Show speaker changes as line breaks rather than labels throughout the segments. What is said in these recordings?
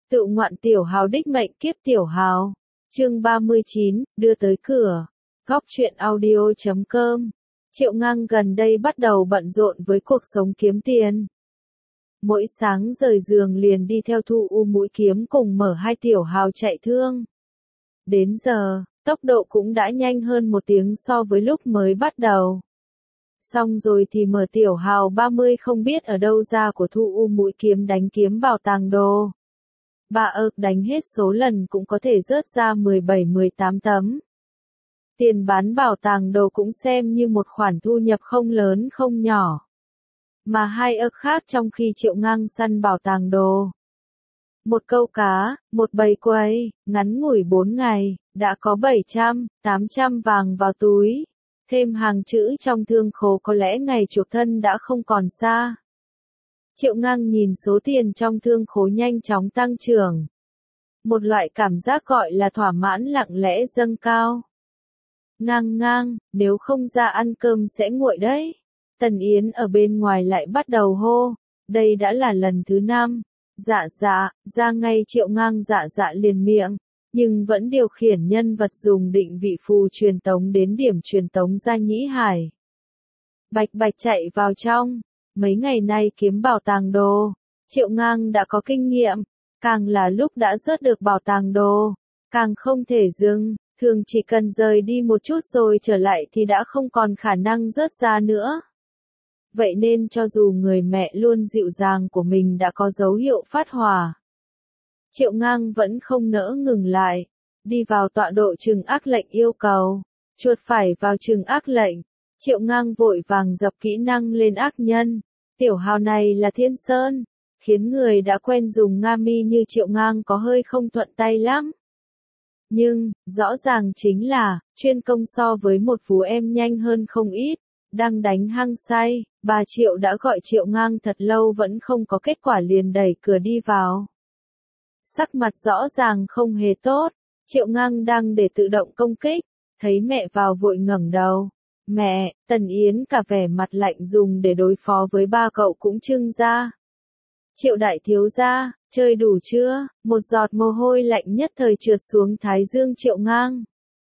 Tự ngoạn tiểu hào đích mệnh kiếp tiểu hào. Chương 39, đưa tới cửa. Góc truyện audio.com. Triệu Ngang gần đây bắt đầu bận rộn với cuộc sống kiếm tiền. Mỗi sáng rời giường liền đi theo Thu U mũi kiếm cùng mở hai tiểu hào chạy thương. Đến giờ, tốc độ cũng đã nhanh hơn 1 tiếng so với lúc mới bắt đầu. Xong rồi thì mở tiểu hào 30 không biết ở đâu ra của Thu U mũi kiếm đánh kiếm bảo tàng đồ. Bà đánh hết số lần cũng có thể rớt ra 17-18 tấm. Tiền bán bảo tàng đồ cũng xem như một khoản thu nhập không lớn không nhỏ. Mà hai khác trong khi Triệu Ngang săn bảo tàng đồ. Một câu cá, một bầy quây, ngắn ngủi 4 ngày, đã có 700-800 vàng vào túi. Thêm hàng chữ trong thương khố có lẽ ngày chuộc thân đã không còn xa. Triệu Ngang nhìn số tiền trong thương khố nhanh chóng tăng trưởng. Một loại cảm giác gọi là thỏa mãn lặng lẽ dâng cao. Ngang, nếu không ra ăn cơm sẽ nguội đấy. Tần Yến ở bên ngoài lại bắt đầu hô, đây đã là lần thứ 5. Dạ, ra ngay Triệu Ngang dạ liền miệng, nhưng vẫn điều khiển nhân vật dùng định vị phù truyền tống đến điểm truyền tống ra Nhĩ Hải. Bạch chạy vào trong. Mấy ngày nay kiếm bảo tàng đồ, Triệu Ngang đã có kinh nghiệm, càng là lúc đã rớt được bảo tàng đồ, càng không thể dừng, thường chỉ cần rời đi một chút rồi trở lại thì đã không còn khả năng rớt ra nữa. Vậy nên cho dù người mẹ luôn dịu dàng của mình đã có dấu hiệu phát hỏa, Triệu Ngang vẫn không nỡ ngừng lại, đi vào tọa độ trừng ác lệnh yêu cầu, chuột phải vào trừng ác lệnh. Triệu Ngang vội vàng dập kỹ năng lên ác nhân. Tiểu hào này là Thiên Sơn, khiến người đã quen dùng Nga mi như Triệu Ngang có hơi không thuận tay lắm. Nhưng, rõ ràng chính là, chuyên công so với một phú em nhanh hơn không ít. Đang đánh hăng say, bà Triệu đã gọi Triệu Ngang thật lâu vẫn không có kết quả liền đẩy cửa đi vào. Sắc mặt rõ ràng không hề tốt, Triệu Ngang đang để tự động công kích, thấy mẹ vào vội ngẩng đầu. Mẹ, Tần Yến cả vẻ mặt lạnh dùng để đối phó với ba cậu cũng trưng ra. Triệu đại thiếu gia, chơi đủ chưa? Một giọt mồ hôi lạnh nhất thời trượt xuống thái dương Triệu Ngang.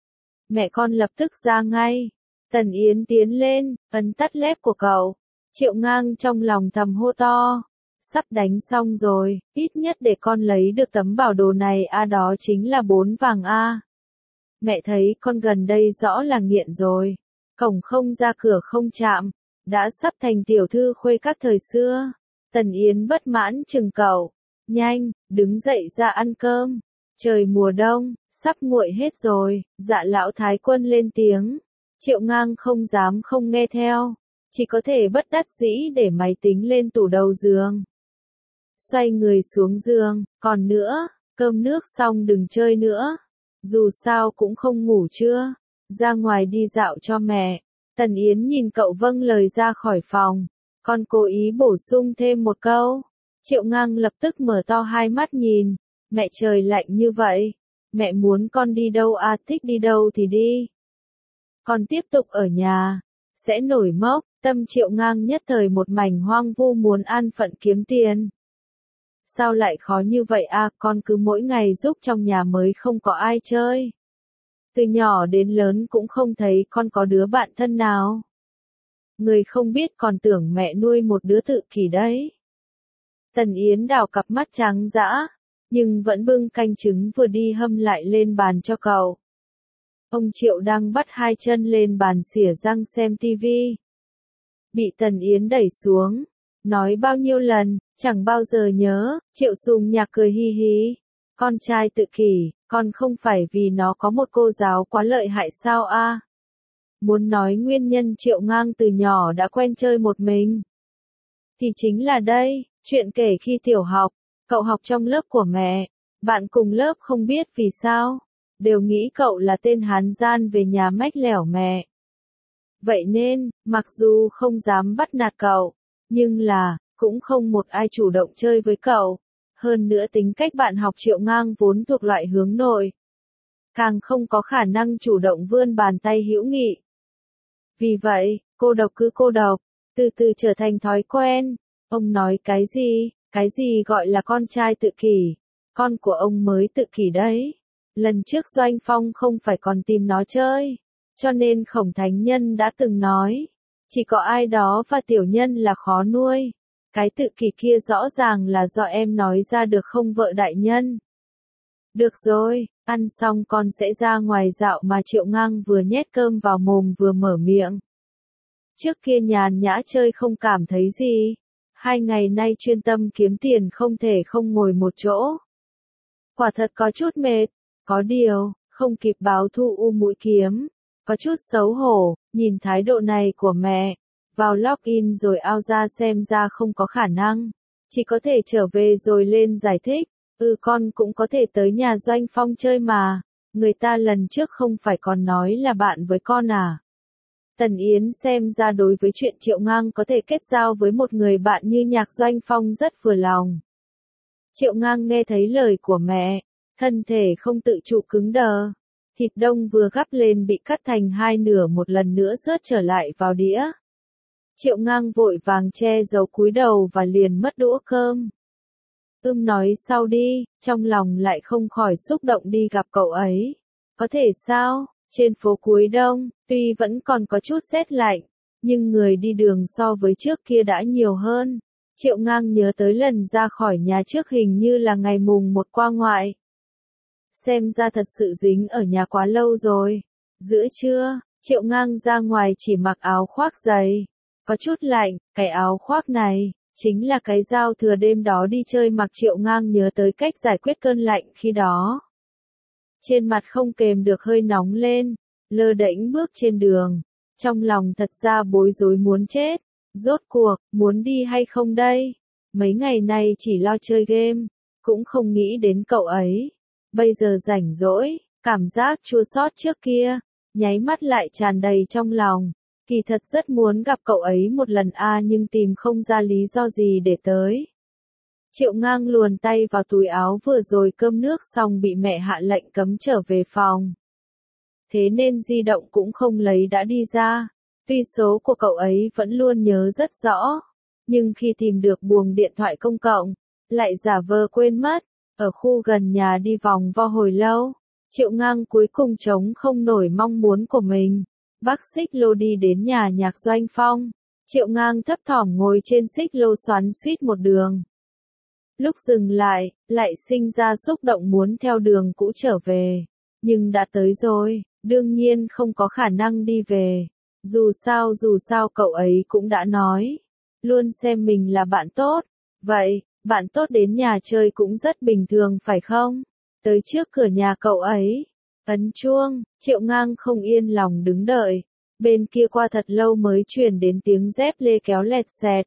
Mẹ con lập tức ra ngay. Tần Yến tiến lên, ấn tắt lép của cậu. Triệu Ngang trong lòng thầm hô to. Sắp đánh xong rồi, ít nhất để con lấy được tấm bảo đồ này đó chính là 4 vàng a. Mẹ thấy con gần đây rõ là nghiện rồi. Cổng không ra cửa không chạm, đã sắp thành tiểu thư khuê các thời xưa. Tần Yến bất mãn chừng cậu, nhanh, đứng dậy ra ăn cơm. Trời mùa đông, sắp nguội hết rồi, dạ lão thái quân lên tiếng. Triệu Ngang không dám không nghe theo, chỉ có thể bất đắc dĩ để máy tính lên tủ đầu giường. Xoay người xuống giường, còn nữa, cơm nước xong đừng chơi nữa. Dù sao cũng không ngủ chưa. Ra ngoài đi dạo cho mẹ. Tần Yến nhìn cậu vâng lời ra khỏi phòng. Con cố ý bổ sung thêm một câu. Triệu Ngang lập tức mở to hai mắt nhìn. Mẹ trời lạnh như vậy. Mẹ muốn con đi đâu thích đi đâu thì đi. Con tiếp tục ở nhà. Sẽ nổi mốc. Tâm Triệu Ngang nhất thời một mảnh hoang vu muốn an phận kiếm tiền. Sao lại khó như vậy con cứ mỗi ngày giúp trong nhà mới không có ai chơi. Từ nhỏ đến lớn cũng không thấy con có đứa bạn thân nào. Người không biết còn tưởng mẹ nuôi một đứa tự kỷ đấy. Tần Yến đảo cặp mắt trắng dã, nhưng vẫn bưng canh trứng vừa đi hâm lại lên bàn cho cậu. Ông Triệu đang bắt hai chân lên bàn xỉa răng xem tivi. Bị Tần Yến đẩy xuống, nói bao nhiêu lần, chẳng bao giờ nhớ, Triệu Sùng Nhạc cười hi hi. Con trai tự kỷ, con không phải vì nó có một cô giáo quá lợi hại sao Muốn nói nguyên nhân Triệu Ngang từ nhỏ đã quen chơi một mình. Thì chính là đây, chuyện kể khi tiểu học, cậu học trong lớp của mẹ, bạn cùng lớp không biết vì sao, đều nghĩ cậu là tên hán gian về nhà mách lẻo mẹ. Vậy nên, mặc dù không dám bắt nạt cậu, nhưng cũng không một ai chủ động chơi với cậu. Hơn nữa tính cách bạn học Triệu Ngang vốn thuộc loại hướng nội. Càng không có khả năng chủ động vươn bàn tay hữu nghị. Vì vậy, cô độc cứ cô độc, từ từ trở thành thói quen. Ông nói cái gì gọi là con trai tự kỷ. con của ông mới tự kỷ đấy. Lần trước Doanh Phong không phải còn tìm nó chơi, cho nên Khổng Thánh Nhân đã từng nói, chỉ có ai đó và tiểu nhân là khó nuôi. Cái tự kỷ kia rõ ràng là do em nói ra được không vợ đại nhân? Được rồi, ăn xong con sẽ ra ngoài dạo mà Triệu Ngang vừa nhét cơm vào mồm vừa mở miệng. Trước kia nhàn nhã chơi không cảm thấy gì, 2 ngày nay chuyên tâm kiếm tiền không thể không ngồi một chỗ. Quả thật có chút mệt, có điều, không kịp báo thù u mũi kiếm, có chút xấu hổ, nhìn thái độ này của mẹ, vào login rồi out ra xem ra không có khả năng, chỉ có thể trở về rồi lên giải thích, con cũng có thể tới nhà Doanh Phong chơi mà, người ta lần trước không phải còn nói là bạn với con à. Tần Yến xem ra đối với chuyện Triệu Ngang có thể kết giao với một người bạn như Nhạc Doanh Phong rất vừa lòng. Triệu Ngang nghe thấy lời của mẹ, thân thể không tự chủ cứng đờ. Thịt đông vừa gắp lên bị cắt thành 2 nửa một lần nữa rớt trở lại vào đĩa. Triệu Ngang vội vàng che giấu cúi đầu và liền mất đũa cơm. Nói sau đi, trong lòng lại không khỏi xúc động đi gặp cậu ấy. Có thể sao, trên phố cuối đông, tuy vẫn còn có chút rét lạnh, nhưng người đi đường so với trước kia đã nhiều hơn. Triệu Ngang nhớ tới lần ra khỏi nhà trước hình như là ngày mùng 1 qua ngoại. Xem ra thật sự dính ở nhà quá lâu rồi. Giữa trưa, Triệu Ngang ra ngoài chỉ mặc áo khoác dày. Có chút lạnh, cái áo khoác này, chính là cái giao thừa đêm đó đi chơi mặc. Triệu Ngang nhớ tới cách giải quyết cơn lạnh khi đó. Trên mặt không kềm được hơi nóng lên, lơ đễnh bước trên đường. Trong lòng thật ra bối rối muốn chết. Rốt cuộc, muốn đi hay không đây? Mấy ngày nay chỉ lo chơi game, cũng không nghĩ đến cậu ấy. Bây giờ rảnh rỗi, cảm giác chua xót trước kia, nháy mắt lại tràn đầy trong lòng. Kỳ thật rất muốn gặp cậu ấy một lần nhưng tìm không ra lý do gì để tới. Triệu Ngang luồn tay vào túi áo vừa rồi cơm nước xong bị mẹ hạ lệnh cấm trở về phòng. Thế nên di động cũng không lấy đã đi ra. Tuy số của cậu ấy vẫn luôn nhớ rất rõ, nhưng khi tìm được buồng điện thoại công cộng, lại giả vờ quên mất. Ở khu gần nhà đi vòng vo hồi lâu, Triệu Ngang cuối cùng chống không nổi mong muốn của mình. Bác xích lô đi đến nhà Nhạc Doanh Phong. Triệu Ngang thấp thỏm ngồi trên xích lô xoắn xuýt một đường. Lúc dừng lại, lại sinh ra xúc động muốn theo đường cũ trở về. Nhưng đã tới rồi, đương nhiên không có khả năng đi về. Dù sao cậu ấy cũng đã nói. Luôn xem mình là bạn tốt. Vậy, bạn tốt đến nhà chơi cũng rất bình thường phải không? Tới trước cửa nhà cậu ấy. Ấn chuông, Triệu Ngang không yên lòng đứng đợi. Bên kia qua thật lâu mới truyền đến tiếng dép lê kéo lẹt xẹt.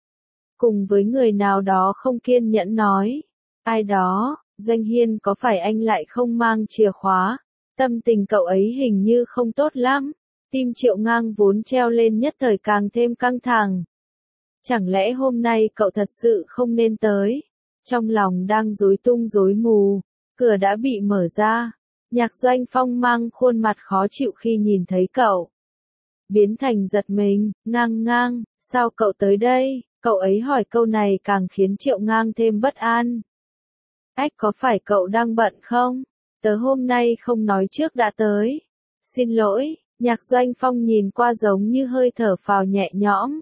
Cùng với người nào đó không kiên nhẫn nói. Ai đó, Doanh Hiên có phải anh lại không mang chìa khóa? Tâm tình cậu ấy hình như không tốt lắm. Tim Triệu Ngang vốn treo lên nhất thời càng thêm căng thẳng. Chẳng lẽ hôm nay cậu thật sự không nên tới? Trong lòng đang rối tung rối mù, cửa đã bị mở ra. Nhạc Doanh Phong mang khuôn mặt khó chịu khi nhìn thấy cậu. Biến thành giật mình, Ngang, sao cậu tới đây? Cậu ấy hỏi câu này càng khiến Triệu Ngang thêm bất an. Ách, có phải cậu đang bận không? Tớ hôm nay không nói trước đã tới. Xin lỗi, Nhạc Doanh Phong nhìn qua giống như hơi thở phào nhẹ nhõm.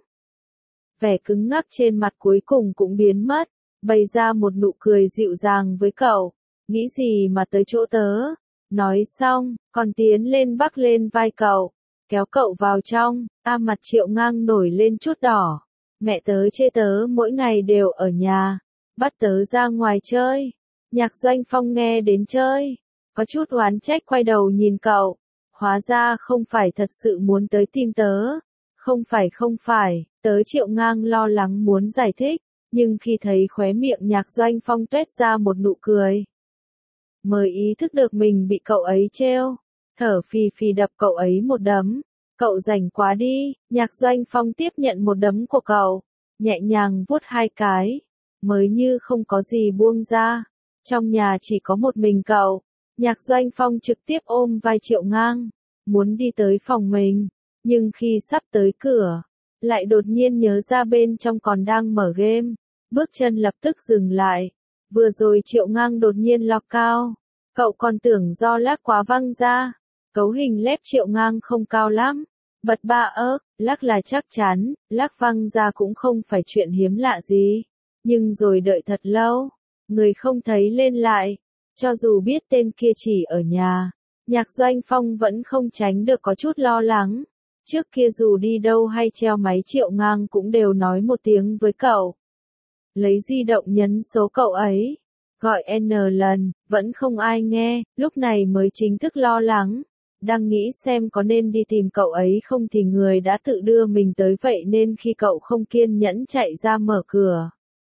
Vẻ cứng ngắc trên mặt cuối cùng cũng biến mất, bày ra một nụ cười dịu dàng với cậu. Nghĩ gì mà tới chỗ tớ? Nói xong, còn tiến lên bắc lên vai cậu, kéo cậu vào trong. Mặt Triệu Ngang nổi lên chút đỏ. Mẹ tớ chê tớ mỗi ngày đều ở nhà, bắt tớ ra ngoài chơi. Nhạc Doanh Phong nghe đến chơi, có chút oán trách quay đầu nhìn cậu. Hóa ra không phải thật sự muốn tới tìm tớ. Không phải, tớ. Triệu Ngang lo lắng muốn giải thích, nhưng khi thấy khóe miệng Nhạc Doanh Phong tuét ra một nụ cười, mới ý thức được mình bị cậu ấy trêu, thở phì phì đập cậu ấy một đấm. Cậu rảnh quá đi. Nhạc Doanh Phong tiếp nhận một đấm của cậu, nhẹ nhàng vuốt 2 cái, mới như không có gì buông ra. Trong nhà chỉ có một mình cậu. Nhạc Doanh Phong trực tiếp ôm vai Triệu Ngang, muốn đi tới phòng mình, nhưng khi sắp tới cửa, lại đột nhiên nhớ ra bên trong còn đang mở game, bước chân lập tức dừng lại. Vừa rồi Triệu Ngang đột nhiên lọc cao. Cậu còn tưởng do lắc quá văng ra. Cấu hình lép Triệu Ngang không cao lắm. Bật ba ớt, lắc là chắc chắn, lắc văng ra cũng không phải chuyện hiếm lạ gì. Nhưng rồi đợi thật lâu, người không thấy lên lại. Cho dù biết tên kia chỉ ở nhà, Nhạc Doanh Phong vẫn không tránh được có chút lo lắng. Trước kia dù đi đâu hay treo máy Triệu Ngang cũng đều nói một tiếng với cậu. Lấy di động nhấn số cậu ấy, gọi N lần, vẫn không ai nghe, lúc này mới chính thức lo lắng. Đang nghĩ xem có nên đi tìm cậu ấy không thì người đã tự đưa mình tới vậy nên khi cậu không kiên nhẫn chạy ra mở cửa.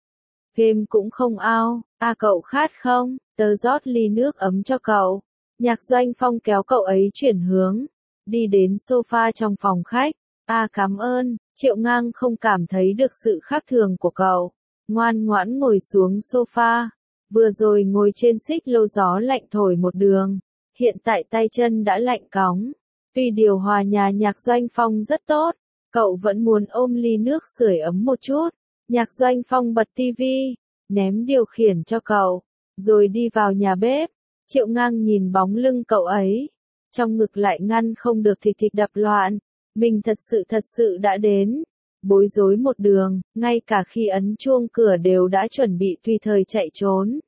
Game cũng không ao, cậu khát không, tớ rót ly nước ấm cho cậu. Nhạc Doanh Phong kéo cậu ấy chuyển hướng, đi đến sofa trong phòng khách. Cảm ơn, Triệu Ngang không cảm thấy được sự khác thường của cậu. Ngoan ngoãn ngồi xuống sofa, vừa rồi ngồi trên xích lô gió lạnh thổi một đường. Hiện tại tay chân đã lạnh cóng. Tuy điều hòa nhà Nhạc Doanh Phong rất tốt, cậu vẫn muốn ôm ly nước sưởi ấm một chút. Nhạc Doanh Phong bật tivi, ném điều khiển cho cậu, rồi đi vào nhà bếp. Triệu Ngang nhìn bóng lưng cậu ấy, trong ngực lại ngăn không được thịt thịt đập loạn. Mình thật sự đã đến. Bối rối một đường, ngay cả khi ấn chuông cửa đều đã chuẩn bị tùy thời chạy trốn.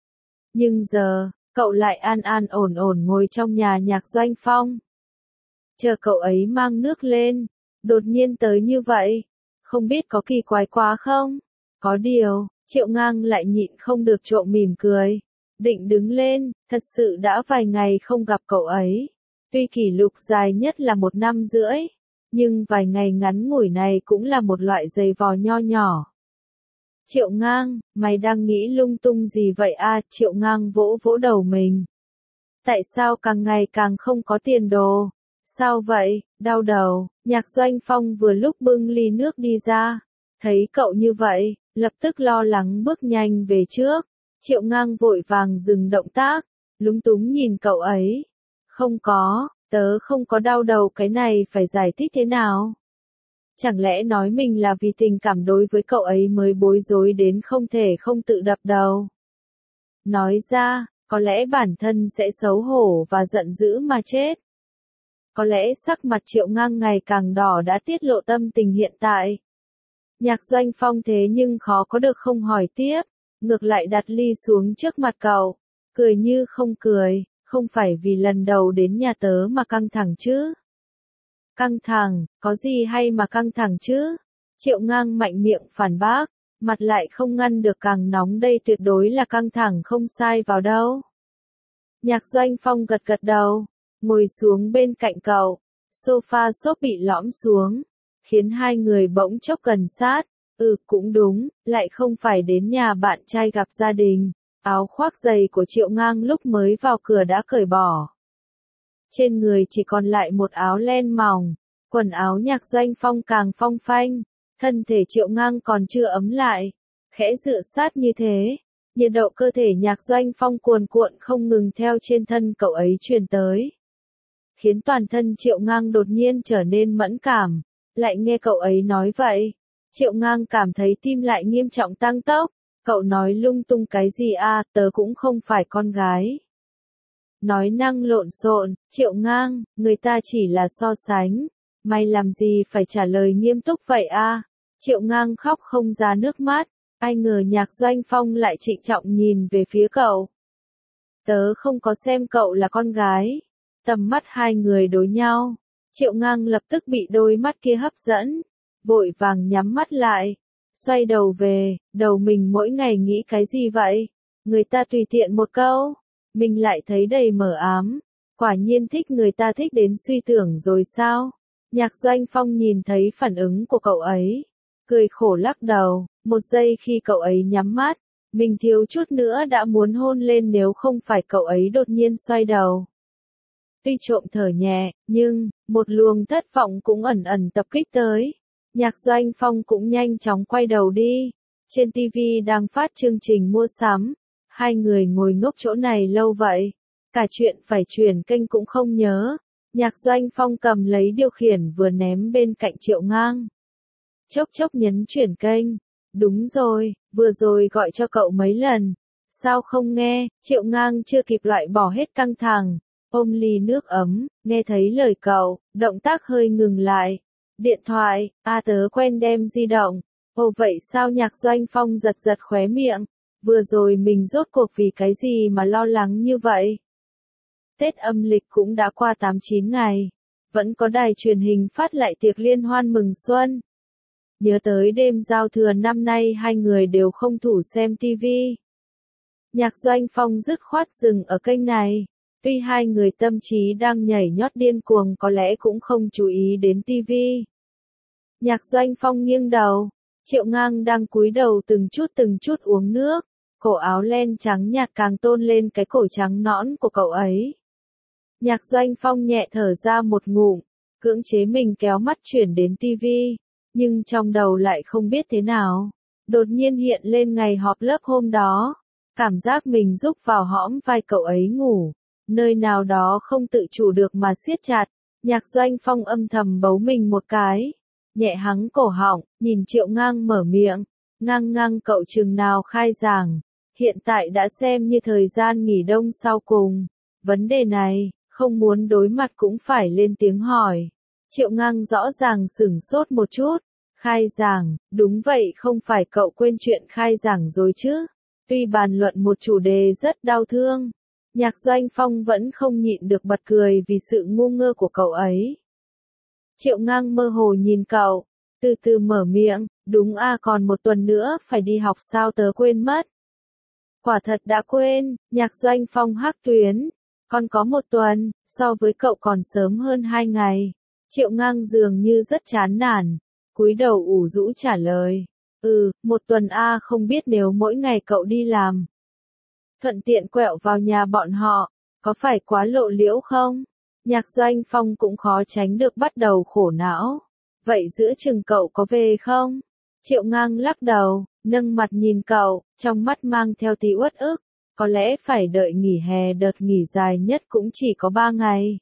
Nhưng giờ, cậu lại an ổn ngồi trong nhà Nhạc Doanh Phong. Chờ cậu ấy mang nước lên, đột nhiên tới như vậy, không biết có kỳ quái quá không? Có điều, Triệu Ngang lại nhịn không được trộm mỉm cười. Định đứng lên, thật sự đã vài ngày không gặp cậu ấy. Tuy kỷ lục dài nhất là 1 năm rưỡi, nhưng vài ngày ngắn ngủi này cũng là một loại giày vò nho nhỏ. Triệu Ngang, mày đang nghĩ lung tung gì vậy Triệu Ngang vỗ vỗ đầu mình. Tại sao càng ngày càng không có tiền đồ? Sao vậy, đau đầu? Nhạc Doanh Phong vừa lúc bưng ly nước đi ra. Thấy cậu như vậy, lập tức lo lắng bước nhanh về trước. Triệu Ngang vội vàng dừng động tác, lúng túng nhìn cậu ấy. Không có, tớ không có đau đầu, cái này phải giải thích thế nào? Chẳng lẽ nói mình là vì tình cảm đối với cậu ấy mới bối rối đến không thể không tự đập đầu? Nói ra, có lẽ bản thân sẽ xấu hổ và giận dữ mà chết. Có lẽ sắc mặt Triệu Ngang ngày càng đỏ đã tiết lộ tâm tình hiện tại. Nhạc Doanh Phong thế nhưng khó có được không hỏi tiếp, ngược lại đặt ly xuống trước mặt cậu, cười như không cười, không phải vì lần đầu đến nhà tớ mà căng thẳng chứ? Căng thẳng, có gì hay mà căng thẳng chứ? Triệu Ngang mạnh miệng phản bác, mặt lại không ngăn được càng nóng, đây tuyệt đối là căng thẳng không sai vào đâu. Nhạc Doanh Phong gật gật đầu, ngồi xuống bên cạnh cậu, sofa xốp bị lõm xuống, khiến hai người bỗng chốc gần sát. Cũng đúng, lại không phải đến nhà bạn trai gặp gia đình. Áo khoác dày của Triệu Ngang lúc mới vào cửa đã cởi bỏ. Trên người chỉ còn lại một áo len mỏng, quần áo Nhạc Doanh Phong càng phong phanh, thân thể Triệu Ngang còn chưa ấm lại, khẽ dựa sát như thế, nhiệt độ cơ thể Nhạc Doanh Phong cuồn cuộn không ngừng theo trên thân cậu ấy truyền tới, khiến toàn thân Triệu Ngang đột nhiên trở nên mẫn cảm. Lại nghe cậu ấy nói vậy, Triệu Ngang cảm thấy tim lại nghiêm trọng tăng tốc. Cậu nói lung tung cái gì tớ cũng không phải con gái. Nói năng lộn xộn, Triệu Ngang, người ta chỉ là so sánh. Mày làm gì phải trả lời nghiêm túc vậy Triệu Ngang khóc không ra nước mắt. Ai ngờ Nhạc Doanh Phong lại trịnh trọng nhìn về phía cậu. Tớ không có xem cậu là con gái. Tầm mắt hai người đối nhau. Triệu Ngang lập tức bị đôi mắt kia hấp dẫn. Vội vàng nhắm mắt lại. Xoay đầu về, đầu mình mỗi ngày nghĩ cái gì vậy? Người ta tùy tiện một câu, mình lại thấy đầy mờ ám. Quả nhiên thích người ta thích đến suy tưởng rồi sao? Nhạc Doanh Phong nhìn thấy phản ứng của cậu ấy, cười khổ lắc đầu. Một giây khi cậu ấy nhắm mắt, mình thiếu chút nữa đã muốn hôn lên nếu không phải cậu ấy đột nhiên xoay đầu. Tuy trộm thở nhẹ, nhưng một luồng thất vọng cũng ẩn ẩn tập kích tới. Nhạc Doanh Phong cũng nhanh chóng quay đầu đi. Trên TV đang phát chương trình mua sắm. Hai người ngồi ngốc chỗ này lâu vậy, cả chuyện phải chuyển kênh cũng không nhớ. Nhạc Doanh Phong cầm lấy điều khiển vừa ném bên cạnh Triệu Ngang. Chốc chốc nhấn chuyển kênh. Đúng rồi, vừa rồi gọi cho cậu mấy lần. Sao không nghe, Triệu Ngang chưa kịp loại bỏ hết căng thẳng, ôm ly nước ấm, nghe thấy lời cậu, động tác hơi ngừng lại. Điện thoại, tớ quen đem di động. Ồ vậy sao Nhạc Doanh Phong giật giật khóe miệng, vừa rồi mình rốt cuộc vì cái gì mà lo lắng như vậy? Tết âm lịch cũng đã qua 8-9 ngày, vẫn có đài truyền hình phát lại tiệc liên hoan mừng xuân. Nhớ tới đêm giao thừa năm nay hai người đều không thủ xem tivi. Nhạc Doanh Phong dứt khoát dừng ở kênh này, tuy hai người tâm trí đang nhảy nhót điên cuồng có lẽ cũng không chú ý đến tivi. Nhạc Doanh Phong nghiêng đầu, Triệu Ngang đang cúi đầu từng chút uống nước, cổ áo len trắng nhạt càng tôn lên cái cổ trắng nõn của cậu ấy. Nhạc Doanh Phong nhẹ thở ra một ngụm, cưỡng chế mình kéo mắt chuyển đến tivi, nhưng trong đầu lại không biết thế nào. Đột nhiên hiện lên ngày họp lớp hôm đó, cảm giác mình rúc vào hõm vai cậu ấy ngủ, nơi nào đó không tự chủ được mà siết chặt. Nhạc Doanh Phong âm thầm bấu mình một cái, nhẹ hắng cổ họng, nhìn Triệu Ngang mở miệng, Ngang cậu chừng nào khai giảng, hiện tại đã xem như thời gian nghỉ đông sau cùng. Vấn đề này, không muốn đối mặt cũng phải lên tiếng hỏi. Triệu Ngang rõ ràng sửng sốt một chút, khai giảng, đúng vậy không phải cậu quên chuyện khai giảng rồi chứ? Tuy bàn luận một chủ đề rất đau thương, Nhạc Doanh Phong vẫn không nhịn được bật cười vì sự ngu ngơ của cậu ấy. Triệu Ngang mơ hồ nhìn cậu, từ từ mở miệng, đúng còn một tuần nữa phải đi học sao tớ quên mất. Quả thật đã quên, Nhạc Doanh Phong hắc tuyến, còn có một tuần, so với cậu còn sớm hơn 2 ngày. Triệu Ngang dường như rất chán nản, cúi đầu ủ rũ trả lời, một tuần không biết nếu mỗi ngày cậu đi làm, thuận tiện quẹo vào nhà bọn họ, có phải quá lộ liễu không? Nhạc Doanh Phong cũng khó tránh được bắt đầu khổ não. Vậy giữa chừng cậu có về không? Triệu Ngang lắc đầu, nâng mặt nhìn cậu, trong mắt mang theo tí uất ức. Có lẽ phải đợi nghỉ hè, đợt nghỉ dài nhất cũng chỉ có 3 ngày.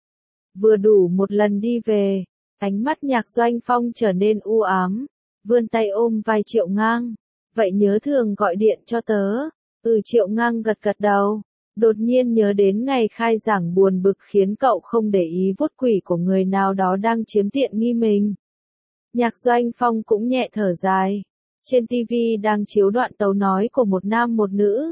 Vừa đủ một lần đi về, ánh mắt Nhạc Doanh Phong trở nên u ám, vươn tay ôm vai Triệu Ngang. Vậy nhớ thường gọi điện cho tớ. Triệu Ngang gật gật đầu. Đột nhiên nhớ đến ngày khai giảng buồn bực khiến cậu không để ý vuốt quỷ của người nào đó đang chiếm tiện nghi mình. Nhạc Doanh Phong cũng nhẹ thở dài. Trên tivi đang chiếu đoạn tấu nói của một nam một nữ.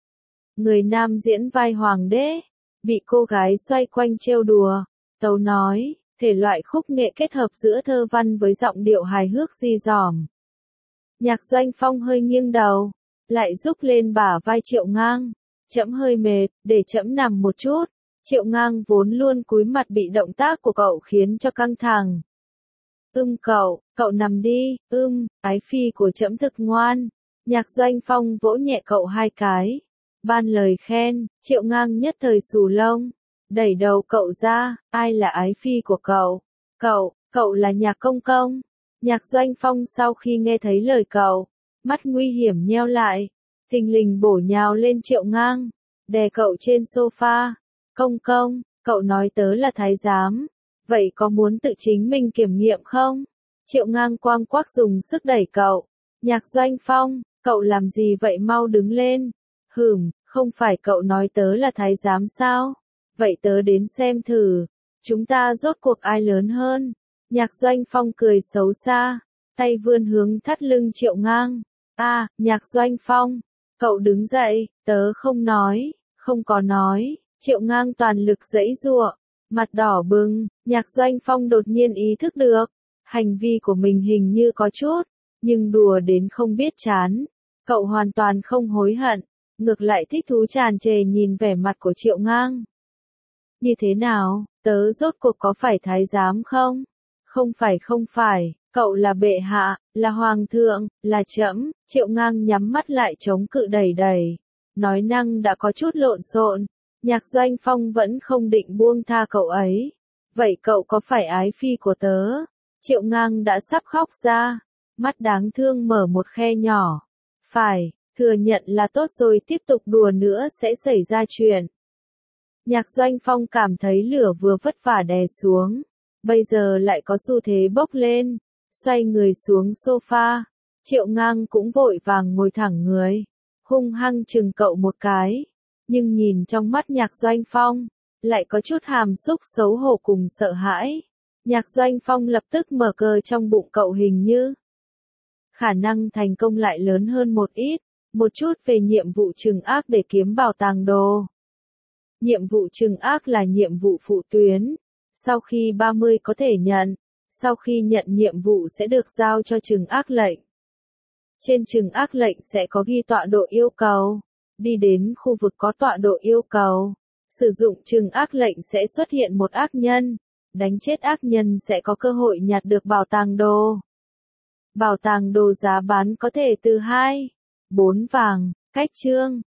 Người nam diễn vai hoàng đế, bị cô gái xoay quanh trêu đùa. Tấu nói, thể loại khúc nghệ kết hợp giữa thơ văn với giọng điệu hài hước di dỏm. Nhạc Doanh Phong hơi nghiêng đầu, lại rúc lên bả vai Triệu Ngang. Trẫm hơi mệt, để trẫm nằm một chút. Triệu Ngang vốn luôn cúi mặt bị động tác của cậu khiến cho căng thẳng. Cậu nằm đi, ái phi của trẫm thực ngoan. Nhạc Doanh Phong vỗ nhẹ cậu 2 cái. Ban lời khen, Triệu Ngang nhất thời xù lông. Đẩy đầu cậu ra, ai là ái phi của cậu? Cậu là Nhạc Công Công. Nhạc Doanh Phong sau khi nghe thấy lời cậu, mắt nguy hiểm nheo lại. Thình lình bổ nhào lên Triệu Ngang, đè cậu trên sofa. Công, cậu nói tớ là thái giám, vậy có muốn tự chính mình kiểm nghiệm không? Triệu Ngang quang quắc dùng sức đẩy cậu. Nhạc Doanh Phong, cậu làm gì vậy, mau đứng lên. Không phải cậu nói tớ là thái giám sao? Vậy tớ đến xem thử, chúng ta rốt cuộc ai lớn hơn? Nhạc Doanh Phong cười xấu xa, tay vươn hướng thắt lưng Triệu Ngang. Nhạc Doanh Phong, cậu đứng dậy, tớ không có nói. Triệu Ngang toàn lực giãy giụa, mặt đỏ bừng. Nhạc Doanh Phong đột nhiên ý thức được, hành vi của mình hình như có chút, nhưng đùa đến không biết chán. Cậu hoàn toàn không hối hận, ngược lại thích thú tràn trề nhìn vẻ mặt của Triệu Ngang. Như thế nào, tớ rốt cuộc có phải thái giám không? Không phải, cậu là bệ hạ, là hoàng thượng, là trẫm. Triệu Ngang nhắm mắt lại chống cự đẩy. Nói năng đã có chút lộn xộn. Nhạc Doanh Phong vẫn không định buông tha cậu ấy. Vậy cậu có phải ái phi của tớ? Triệu Ngang đã sắp khóc ra, mắt đáng thương mở một khe nhỏ. Phải, thừa nhận là tốt rồi, tiếp tục đùa nữa sẽ xảy ra chuyện. Nhạc Doanh Phong cảm thấy lửa vừa vất vả đè xuống, bây giờ lại có xu thế bốc lên, xoay người xuống sofa. Triệu Ngang cũng vội vàng ngồi thẳng người, hung hăng chừng cậu một cái, nhưng nhìn trong mắt Nhạc Doanh Phong, lại có chút hàm xúc xấu hổ cùng sợ hãi. Nhạc Doanh Phong lập tức mở cờ trong bụng cậu hình như khả năng thành công lại lớn hơn một ít, một chút về nhiệm vụ trừng ác để kiếm bảo tàng đồ. Nhiệm vụ trừng ác là nhiệm vụ phụ tuyến, sau khi 30 có thể nhận, sau khi nhận nhiệm vụ sẽ được giao cho trừng ác lệnh. Trên trừng ác lệnh sẽ có ghi tọa độ yêu cầu, đi đến khu vực có tọa độ yêu cầu, sử dụng trừng ác lệnh sẽ xuất hiện một ác nhân, đánh chết ác nhân sẽ có cơ hội nhặt được bảo tàng đồ. Bảo tàng đồ giá bán có thể từ 2, 4 vàng, cách chương.